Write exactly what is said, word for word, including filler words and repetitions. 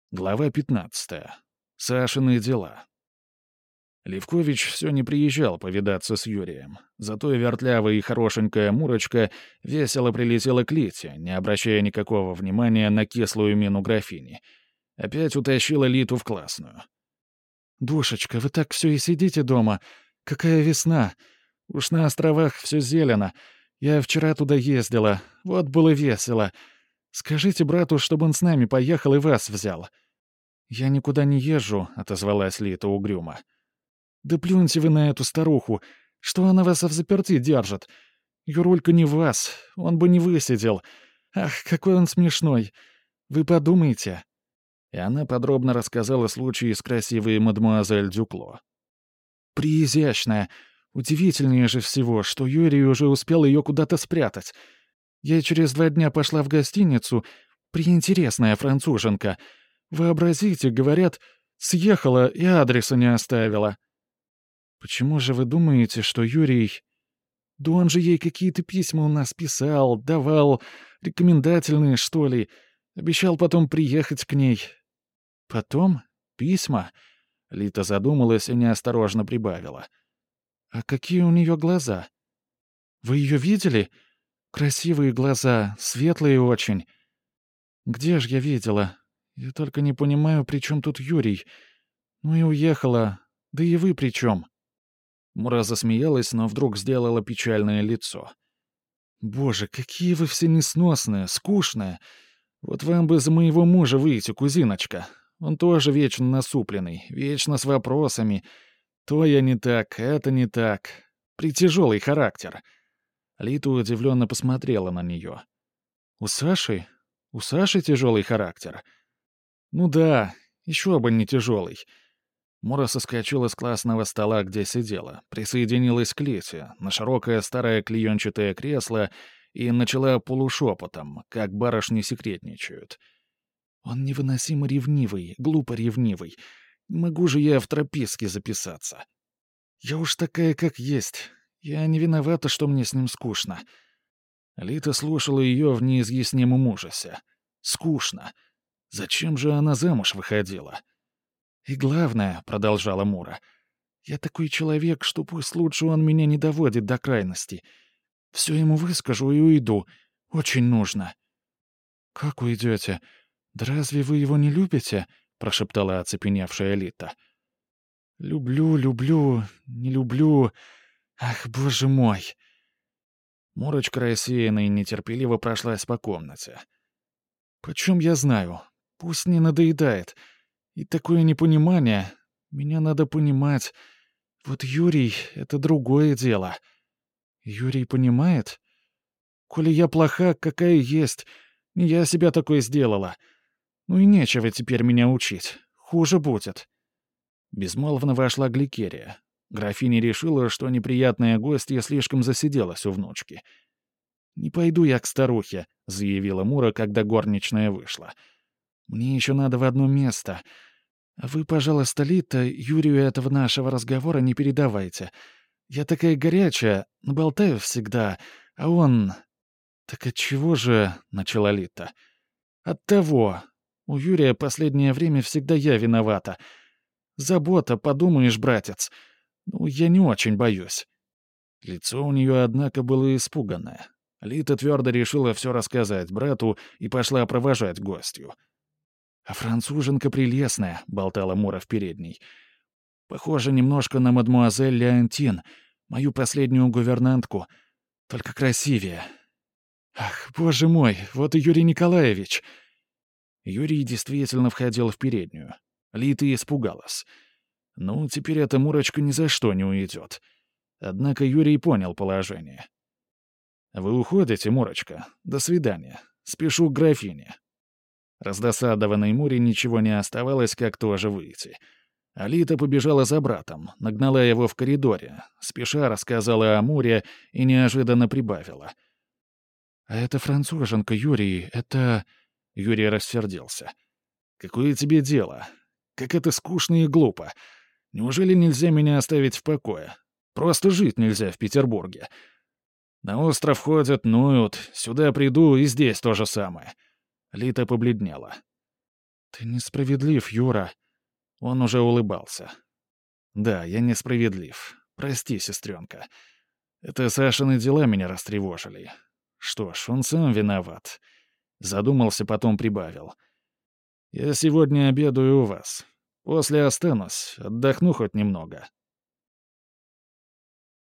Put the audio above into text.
Глава пятнадцатая. Сашины дела. Левкович все не приезжал повидаться с Юрием. Зато вертлявая и хорошенькая Мурочка весело прилетела к Лите, не обращая никакого внимания на кислую мину графини. Опять утащила Литу в классную. «Душечка, вы так все и сидите дома. Какая весна! Уж на островах все зелено. Я вчера туда ездила. Вот было весело. Скажите брату, чтобы он с нами поехал и вас взял». «Я никуда не езжу», — отозвалась Лита угрюмо. «Да плюньте вы на эту старуху. Что она вас взаперти держит? Юрулька не вас. Он бы не высидел. Ах, какой он смешной. Вы подумайте». И она подробно рассказала случай с красивой мадемуазель Дюкло. «Приизящная. Удивительнее же всего, что Юрий уже успел ее куда-то спрятать. Я через два дня пошла в гостиницу. Приинтересная француженка. Вообразите, говорят, съехала и адреса не оставила». «Почему же вы думаете, что Юрий...» «Да он же ей какие-то письма у нас писал, давал, рекомендательные, что ли. Обещал потом приехать к ней». «Потом? Письма?» Лита задумалась и неосторожно прибавила. «А какие у нее глаза? Вы ее видели? Красивые глаза, светлые очень». «Где же я видела? Я только не понимаю, при чем тут Юрий. Ну и уехала. Да и вы при чем?» Мура засмеялась, но вдруг сделала печальное лицо. «Боже, какие вы все несносные, скучные. Вот вам бы за моего мужа выйти, кузиночка. Он тоже вечно насупленный, вечно с вопросами. То я не так, это не так. Притяжелый характер». Лита удивленно посмотрела на нее. «У Саши? У Саши тяжелый характер?» «Ну да, еще бы не тяжелый». Мура соскочила с классного стола, где сидела, присоединилась к Лите, на широкое старое клеенчатое кресло и начала полушепотом, как барышни секретничают. «Он невыносимо ревнивый, глупо ревнивый. Не могу же я в тропистке записаться. Я уж такая, как есть. Я не виновата, что мне с ним скучно». Лита слушала ее в неизъяснимом ужасе. «Скучно. Зачем же она замуж выходила?» «И главное, — продолжала Мура, — я такой человек, что пусть лучше он меня не доводит до крайности. Все ему выскажу и уйду. Очень нужно». «Как уйдете? Да разве вы его не любите?» — прошептала оцепеневшая Лита. «Люблю, люблю, не люблю. Ах, боже мой!» Мурочка рассеянно и нетерпеливо прошлась по комнате. «Почем я знаю? Пусть не надоедает. И такое непонимание. Меня надо понимать. Вот Юрий — это другое дело». «Юрий понимает? Коли я плоха, какая есть, не я себя такой сделала. Ну и нечего теперь меня учить. Хуже будет». Безмолвно вошла Гликерия. Графиня решила, что неприятная гостья слишком засиделась у внучки. «Не пойду я к старухе», — заявила Мура, когда горничная вышла. «Мне еще надо в одно место. А вы, пожалуйста, Лита, Юрию этого нашего разговора не передавайте. Я такая горячая, болтаю всегда, а он...» «Так отчего же...» — начала Лита. «Оттого. У Юрия последнее время всегда я виновата. Забота, подумаешь, братец. Ну, я не очень боюсь». Лицо у нее, однако, было испуганное. Лита твердо решила все рассказать брату и пошла провожать гостью. «А француженка прелестная», — болтала Мура в передней. «Похожа немножко на мадмуазель Леонтин, мою последнюю гувернантку, только красивее. Ах, боже мой, вот и Юрий Николаевич!» Юрий действительно входил в переднюю. Лита испугалась. Ну, теперь эта Мурочка ни за что не уйдет. Однако Юрий понял положение. «Вы уходите, Мурочка? До свидания. Спешу к графине». Раздосадованной Муре ничего не оставалось, как тоже выйти. Алита побежала за братом, нагнала его в коридоре, спеша рассказала о Муре и неожиданно прибавила. «А это француженка, Юрий, это...» Юрий рассердился. «Какое тебе дело? Как это скучно и глупо. Неужели нельзя меня оставить в покое? Просто жить нельзя в Петербурге. На остров ходят, ноют, сюда приду, и здесь то же самое». Лита побледнела. «Ты несправедлив, Юра». Он уже улыбался. «Да, я несправедлив. Прости, сестренка. Это Сашины дела меня растревожили. Что ж, он сам виноват». Задумался, потом прибавил. «Я сегодня обедаю у вас. После останусь, отдохну хоть немного».